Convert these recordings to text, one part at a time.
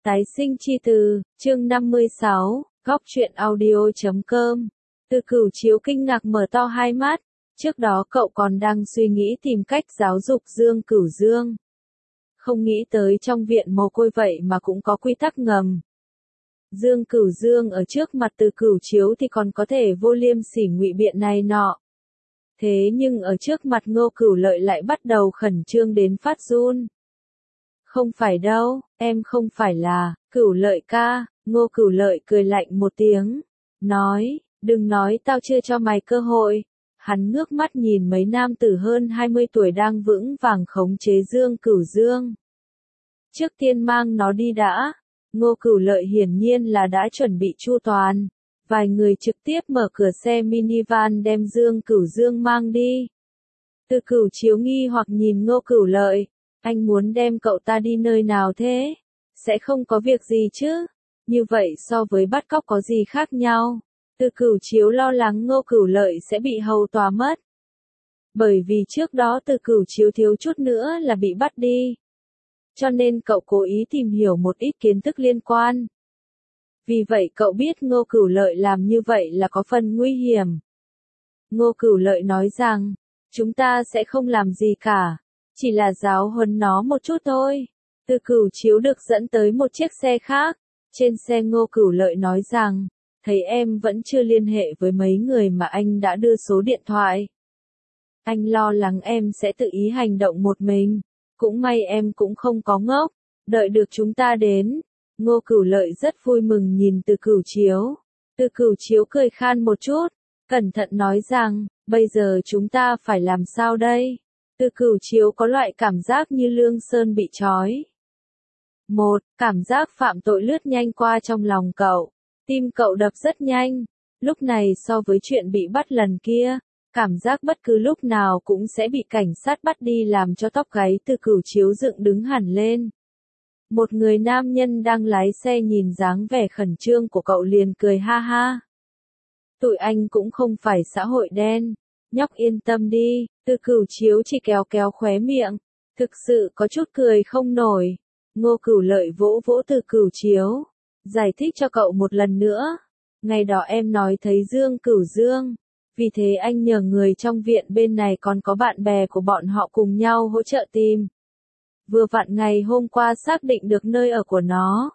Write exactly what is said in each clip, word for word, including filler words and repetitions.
Tái sinh chi từ, chương năm mươi sáu, góc truyện audio chấm com. Từ Cửu Chiếu kinh ngạc mở to hai mắt, trước đó cậu còn đang suy nghĩ tìm cách giáo dục Dương Cửu Dương. Không nghĩ tới trong viện mồ côi vậy mà cũng có quy tắc ngầm. Dương Cửu Dương ở trước mặt Từ Cửu Chiếu thì còn có thể vô liêm sỉ ngụy biện này nọ. Thế nhưng ở trước mặt Ngô Cửu Lợi lại bắt đầu khẩn trương đến phát run. Không phải đâu, em không phải là, Cửu Lợi ca, Ngô Cửu Lợi cười lạnh một tiếng, nói, đừng nói tao chưa cho mày cơ hội. Hắn ngước mắt nhìn mấy nam tử hơn hai mươi tuổi đang vững vàng khống chế Dương Cửu Dương. Trước tiên mang nó đi đã. Ngô Cửu Lợi hiển nhiên là đã chuẩn bị chu toàn. Vài người trực tiếp mở cửa xe minivan đem Dương Cửu Dương mang đi. Từ Cửu Chiếu nghi hoặc nhìn Ngô Cửu Lợi. Anh muốn đem cậu ta đi nơi nào thế? Sẽ không có việc gì chứ? Như vậy so với bắt cóc có gì khác nhau? Từ Cửu Chiếu lo lắng Ngô Cửu Lợi sẽ bị hầu tòa mất. Bởi vì trước đó Từ Cửu Chiếu thiếu chút nữa là bị bắt đi. Cho nên cậu cố ý tìm hiểu một ít kiến thức liên quan. Vì vậy cậu biết Ngô Cửu Lợi làm như vậy là có phần nguy hiểm. Ngô Cửu Lợi nói rằng, chúng ta sẽ không làm gì cả. Chỉ là giáo huấn nó một chút thôi. Từ Cửu Chiếu được dẫn tới một chiếc xe khác. Trên xe Ngô Cửu Lợi nói rằng, thấy em vẫn chưa liên hệ với mấy người mà anh đã đưa số điện thoại. Anh lo lắng em sẽ tự ý hành động một mình. Cũng may em cũng không có ngốc. Đợi được chúng ta đến. Ngô Cửu Lợi rất vui mừng nhìn Từ Cửu Chiếu. Từ Cửu Chiếu cười khan một chút. Cẩn thận nói rằng, bây giờ chúng ta phải làm sao đây? Từ Cửu Chiếu có loại cảm giác như lương sơn bị trói. Một, cảm giác phạm tội lướt nhanh qua trong lòng cậu. Tim cậu đập rất nhanh. Lúc này so với chuyện bị bắt lần kia, cảm giác bất cứ lúc nào cũng sẽ bị cảnh sát bắt đi làm cho tóc gáy Từ Cửu Chiếu dựng đứng hẳn lên. Một người nam nhân đang lái xe nhìn dáng vẻ khẩn trương của cậu liền cười ha ha. Tụi anh cũng không phải xã hội đen. Nhóc yên tâm đi. Từ Cửu Chiếu chỉ kéo kéo khóe miệng. Thực sự có chút cười không nổi. Ngô Cửu Lợi vỗ vỗ Từ Cửu Chiếu. Giải thích cho cậu một lần nữa. Ngày đó em nói thấy Dương Cửu Dương. Vì thế anh nhờ người trong viện bên này còn có bạn bè của bọn họ cùng nhau hỗ trợ tìm. Vừa vặn ngày hôm qua xác định được nơi ở của nó.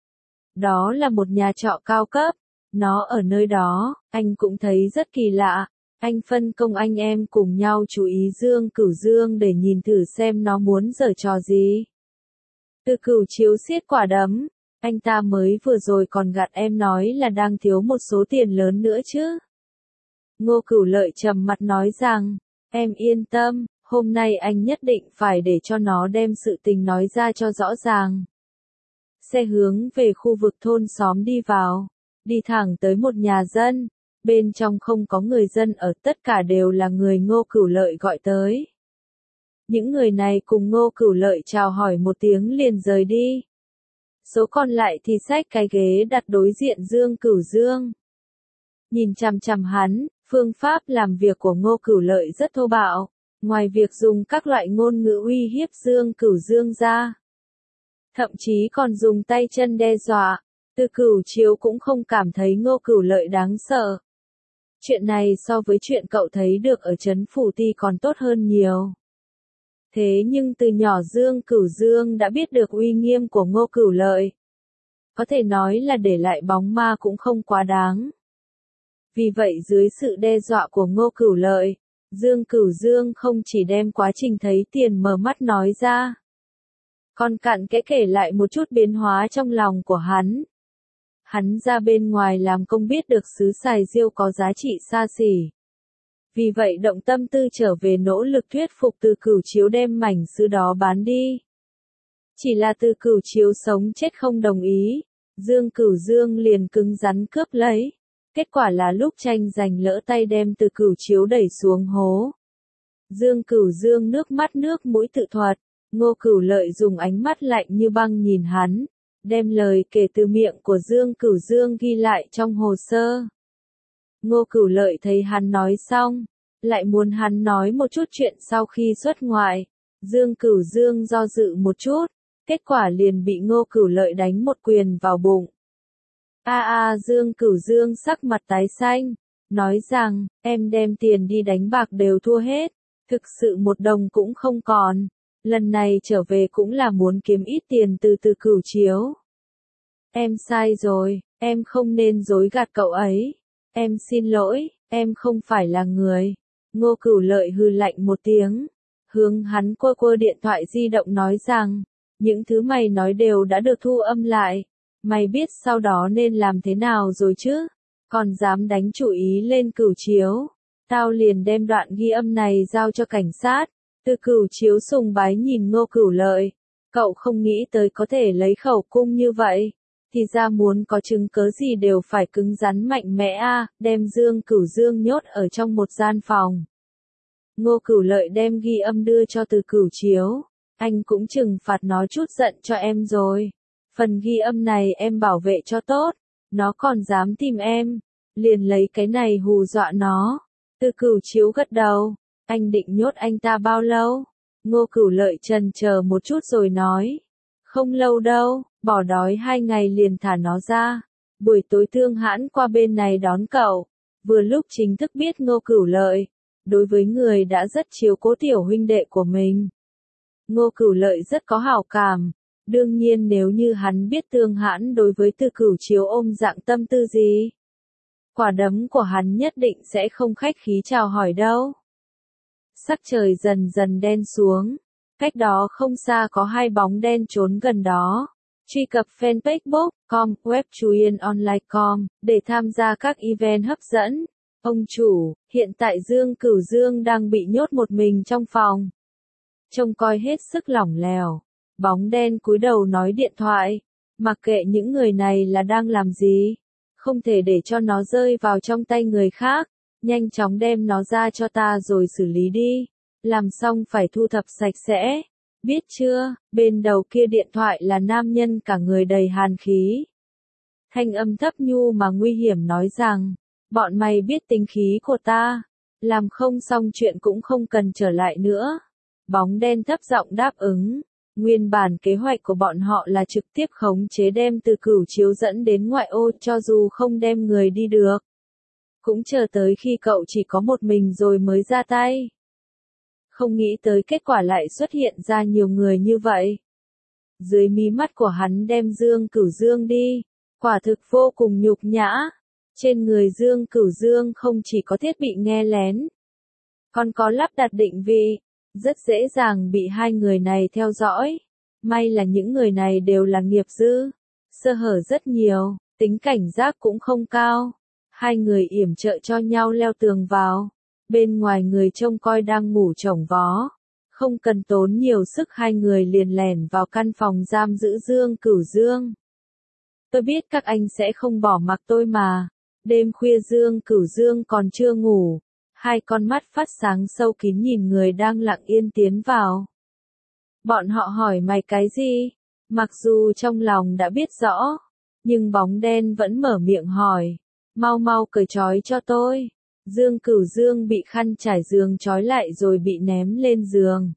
Đó là một nhà trọ cao cấp. Nó ở nơi đó, anh cũng thấy rất kỳ lạ. Anh phân công anh em cùng nhau chú ý Dương Cửu Dương để nhìn thử xem nó muốn giở trò gì. Từ Cửu Chiếu siết quả đấm. Anh ta mới vừa rồi còn gạt em nói là đang thiếu một số tiền lớn nữa chứ. Ngô Cửu Lợi trầm mặt nói rằng, em yên tâm, hôm nay anh nhất định phải để cho nó đem sự tình nói ra cho rõ ràng. Xe hướng về khu vực thôn xóm đi vào, đi thẳng tới một nhà dân. Bên trong không có người dân ở, tất cả đều là người Ngô Cửu Lợi gọi tới. Những người này cùng Ngô Cửu Lợi chào hỏi một tiếng liền rời đi. Số còn lại thì xách cái ghế đặt đối diện Dương Cửu Dương. Nhìn chằm chằm hắn, phương pháp làm việc của Ngô Cửu Lợi rất thô bạo. Ngoài việc dùng các loại ngôn ngữ uy hiếp Dương Cửu Dương ra, thậm chí còn dùng tay chân đe dọa. Từ Cửu Chiếu cũng không cảm thấy Ngô Cửu Lợi đáng sợ. Chuyện này so với chuyện cậu thấy được ở trấn Phủ Ti còn tốt hơn nhiều. Thế nhưng từ nhỏ Dương Cửu Dương đã biết được uy nghiêm của Ngô Cửu Lợi. Có thể nói là để lại bóng ma cũng không quá đáng. Vì vậy dưới sự đe dọa của Ngô Cửu Lợi, Dương Cửu Dương không chỉ đem quá trình thấy tiền mở mắt nói ra, còn cặn kẽ kể lại một chút biến hóa trong lòng của hắn. Hắn ra bên ngoài làm công biết được xứ Sài Diêu có giá trị xa xỉ. Vì vậy động tâm tư trở về nỗ lực thuyết phục Từ Cửu Chiếu đem mảnh xứ đó bán đi. Chỉ là Từ Cửu Chiếu sống chết không đồng ý, Dương Cửu Dương liền cứng rắn cướp lấy. Kết quả là lúc tranh giành lỡ tay đem Từ Cửu Chiếu đẩy xuống hố. Dương Cửu Dương nước mắt nước mũi tự thuật. Ngô Cửu Lợi dùng ánh mắt lạnh như băng nhìn hắn, đem lời kể từ miệng của Dương Cửu Dương ghi lại trong hồ sơ. Ngô Cửu Lợi thấy hắn nói xong, lại muốn hắn nói một chút chuyện sau khi xuất ngoại. Dương Cửu Dương do dự một chút, kết quả liền bị Ngô Cửu Lợi đánh một quyền vào bụng. A a Dương Cửu Dương sắc mặt tái xanh, nói rằng, em đem tiền đi đánh bạc đều thua hết, thực sự một đồng cũng không còn, lần này trở về cũng là muốn kiếm ít tiền từ Từ Cửu Chiếu. Em sai rồi, em không nên dối gạt cậu ấy, em xin lỗi, em không phải là người. Ngô Cửu Lợi hừ lạnh một tiếng, hướng hắn quơ quơ điện thoại di động nói rằng, những thứ mày nói đều đã được thu âm lại, mày biết sau đó nên làm thế nào rồi chứ, còn dám đánh chủ ý lên Cửu Chiếu, tao liền đem đoạn ghi âm này giao cho cảnh sát. Từ Cửu Chiếu sùng bái nhìn Ngô Cửu Lợi, cậu không nghĩ tới có thể lấy khẩu cung như vậy, thì ra muốn có chứng cớ gì đều phải cứng rắn mạnh mẽ a, đem Dương Cửu Dương nhốt ở trong một gian phòng. Ngô Cửu Lợi đem ghi âm đưa cho Từ Cửu Chiếu, anh cũng trừng phạt nó chút giận cho em rồi. Phần ghi âm này em bảo vệ cho tốt, nó còn dám tìm em, liền lấy cái này hù dọa nó. Từ Cửu Chiếu gật đầu, anh định nhốt anh ta bao lâu? Ngô Cửu Lợi chần chờ một chút rồi nói, không lâu đâu, bỏ đói hai ngày liền thả nó ra. Buổi tối Thương Hãn qua bên này đón cậu, vừa lúc chính thức biết Ngô Cửu Lợi, đối với người đã rất chiếu cố tiểu huynh đệ của mình. Ngô Cửu Lợi rất có hảo cảm, đương nhiên nếu như hắn biết Thương Hãn đối với Từ Cửu Chiếu ôm dạng tâm tư gì, quả đấm của hắn nhất định sẽ không khách khí chào hỏi đâu. Sắc trời dần dần đen xuống, cách đó không xa có hai bóng đen trốn gần đó. Truy cập fanpage book chấm com, web chuyenonline chấm com, để tham gia các event hấp dẫn. Ông chủ, hiện tại Dương Cửu Dương đang bị nhốt một mình trong phòng. Trông coi hết sức lỏng lẻo. Bóng đen cúi đầu nói điện thoại. Mặc kệ những người này là đang làm gì. Không thể để cho nó rơi vào trong tay người khác. Nhanh chóng đem nó ra cho ta rồi xử lý đi. Làm xong phải thu thập sạch sẽ. Biết chưa, bên đầu kia điện thoại là nam nhân cả người đầy hàn khí. Thanh âm thấp nhu mà nguy hiểm nói rằng, bọn mày biết tính khí của ta, làm không xong chuyện cũng không cần trở lại nữa. Bóng đen thấp giọng đáp ứng, nguyên bản kế hoạch của bọn họ là trực tiếp khống chế đem Từ Cửu Chiếu dẫn đến ngoại ô cho dù không đem người đi được. Cũng chờ tới khi cậu chỉ có một mình rồi mới ra tay. Không nghĩ tới kết quả lại xuất hiện ra nhiều người như vậy. Dưới mí mắt của hắn đem Dương Cửu Dương đi, quả thực vô cùng nhục nhã. Trên người Dương Cửu Dương không chỉ có thiết bị nghe lén, còn có lắp đặt định vị, rất dễ dàng bị hai người này theo dõi. May là những người này đều là nghiệp dư, sơ hở rất nhiều, tính cảnh giác cũng không cao. Hai người yểm trợ cho nhau leo tường vào. Bên ngoài người trông coi đang ngủ chổng vó. Không cần tốn nhiều sức hai người liền lẻn vào căn phòng giam giữ Dương Cửu Dương. Tôi biết các anh sẽ không bỏ mặc tôi mà. Đêm khuya Dương Cửu Dương còn chưa ngủ. Hai con mắt phát sáng sâu kín nhìn người đang lặng yên tiến vào. Bọn họ hỏi mày cái gì? Mặc dù trong lòng đã biết rõ. Nhưng bóng đen vẫn mở miệng hỏi. Mau mau cởi trói cho tôi. Dương Cửu Dương bị khăn trải giường trói lại rồi bị ném lên giường.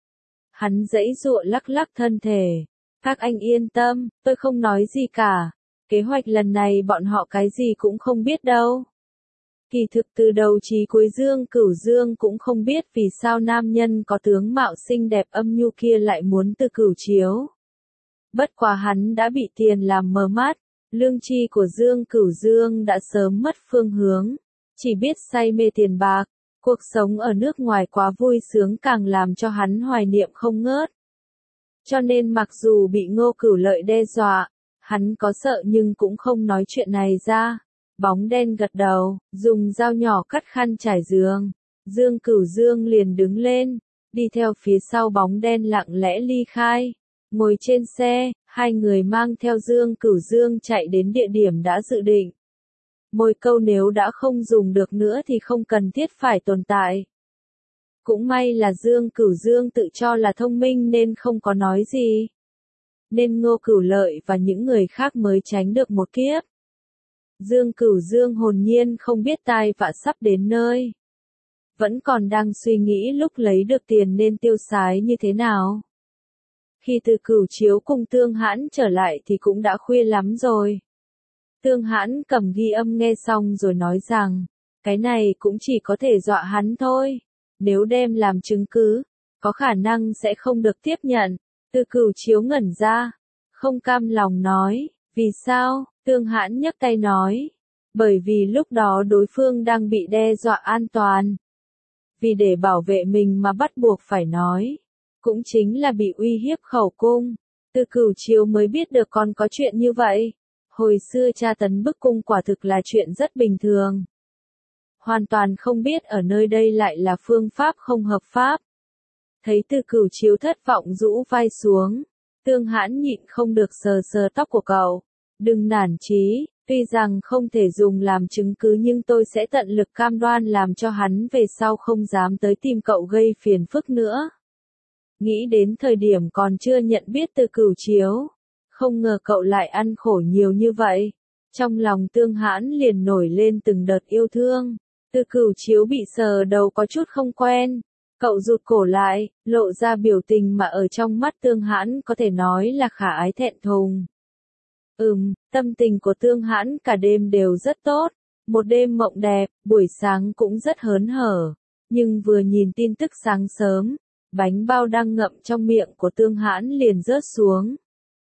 Hắn giãy giụa lắc lắc thân thể. Các anh yên tâm, tôi không nói gì cả. Kế hoạch lần này bọn họ cái gì cũng không biết đâu. Kỳ thực từ đầu chí cuối Dương Cửu Dương cũng không biết vì sao nam nhân có tướng mạo xinh đẹp âm nhu kia lại muốn Từ Cửu Chiếu. Bất quá hắn đã bị tiền làm mờ mắt. Lương tri của Dương Cửu Dương đã sớm mất phương hướng. Chỉ biết say mê tiền bạc, cuộc sống ở nước ngoài quá vui sướng càng làm cho hắn hoài niệm không ngớt. Cho nên mặc dù bị Ngô Cửu Lợi đe dọa, hắn có sợ nhưng cũng không nói chuyện này ra. Bóng đen gật đầu, dùng dao nhỏ cắt khăn trải giường. Dương Cửu Dương liền đứng lên, đi theo phía sau bóng đen lặng lẽ ly khai. Ngồi trên xe, hai người mang theo Dương Cửu Dương chạy đến địa điểm đã dự định. Mồi câu nếu đã không dùng được nữa thì không cần thiết phải tồn tại. Cũng may là Dương Cửu Dương tự cho là thông minh nên không có nói gì. Nên Ngô Cửu Lợi và những người khác mới tránh được một kiếp. Dương Cửu Dương hồn nhiên không biết tai vạ sắp đến nơi. Vẫn còn đang suy nghĩ lúc lấy được tiền nên tiêu xài như thế nào. Khi Từ Cửu Chiếu cùng Tương Hãn trở lại thì cũng đã khuya lắm rồi. Tương Hãn cầm ghi âm nghe xong rồi nói rằng, cái này cũng chỉ có thể dọa hắn thôi. Nếu đem làm chứng cứ, có khả năng sẽ không được tiếp nhận. Từ Cửu Chiếu ngẩn ra, không cam lòng nói, vì sao? Tương Hãn nhấc tay nói, bởi vì lúc đó đối phương đang bị đe dọa an toàn. Vì để bảo vệ mình mà bắt buộc phải nói, cũng chính là bị uy hiếp khẩu cung. Từ Cửu Chiếu mới biết được còn có chuyện như vậy. Hồi xưa tra tấn bức cung quả thực là chuyện rất bình thường. Hoàn toàn không biết ở nơi đây lại là phương pháp không hợp pháp. Thấy Từ Cửu Chiếu thất vọng rũ vai xuống, Tương Hãn nhịn không được sờ sờ tóc của cậu. Đừng nản chí, tuy rằng không thể dùng làm chứng cứ nhưng tôi sẽ tận lực cam đoan làm cho hắn về sau không dám tới tìm cậu gây phiền phức nữa. Nghĩ đến thời điểm còn chưa nhận biết Từ Cửu Chiếu, không ngờ cậu lại ăn khổ nhiều như vậy. Trong lòng Tương Hãn liền nổi lên từng đợt yêu thương. Từ Cửu Chiếu bị sờ đầu có chút không quen. Cậu rụt cổ lại, lộ ra biểu tình mà ở trong mắt Tương Hãn có thể nói là khả ái thẹn thùng. Ừm, tâm tình của Tương Hãn cả đêm đều rất tốt. Một đêm mộng đẹp, buổi sáng cũng rất hớn hở. Nhưng vừa nhìn tin tức sáng sớm, bánh bao đang ngậm trong miệng của Tương Hãn liền rớt xuống.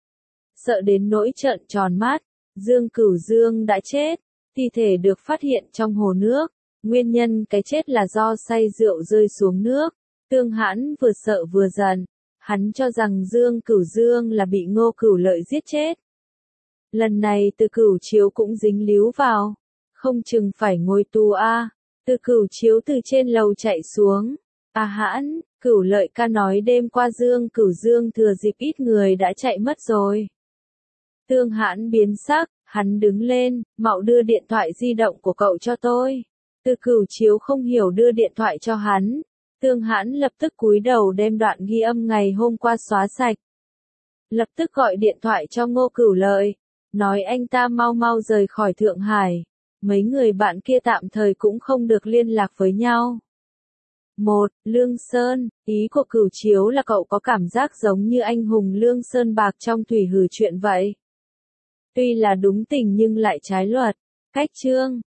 Sợ đến nỗi trợn tròn mắt, Dương Cửu Dương đã chết, thi thể được phát hiện trong hồ nước. Nguyên nhân cái chết là do say rượu rơi xuống nước. Tương Hãn vừa sợ vừa giận, hắn cho rằng Dương Cửu Dương là bị Ngô Cửu Lợi giết chết. Lần này Từ Cửu Chiếu cũng dính líu vào, không chừng phải ngồi tù a. À. Từ Cửu Chiếu từ trên lầu chạy xuống. À Hãn, Cửu Lợi ca nói đêm qua Dương Cửu Dương thừa dịp ít người đã chạy mất rồi. Tương Hãn biến sắc, hắn đứng lên, mau đưa điện thoại di động của cậu cho tôi. Từ Cửu Chiếu không hiểu đưa điện thoại cho hắn. Tương Hãn lập tức cúi đầu đem đoạn ghi âm ngày hôm qua xóa sạch. Lập tức gọi điện thoại cho Ngô Cửu Lợi, nói anh ta mau mau rời khỏi Thượng Hải. Mấy người bạn kia tạm thời cũng không được liên lạc với nhau. một. Lương Sơn, ý của Cửu Chiếu là cậu có cảm giác giống như anh hùng Lương Sơn Bạc trong Thủy Hử chuyện vậy. Tuy là đúng tình nhưng lại trái luật. Cách chương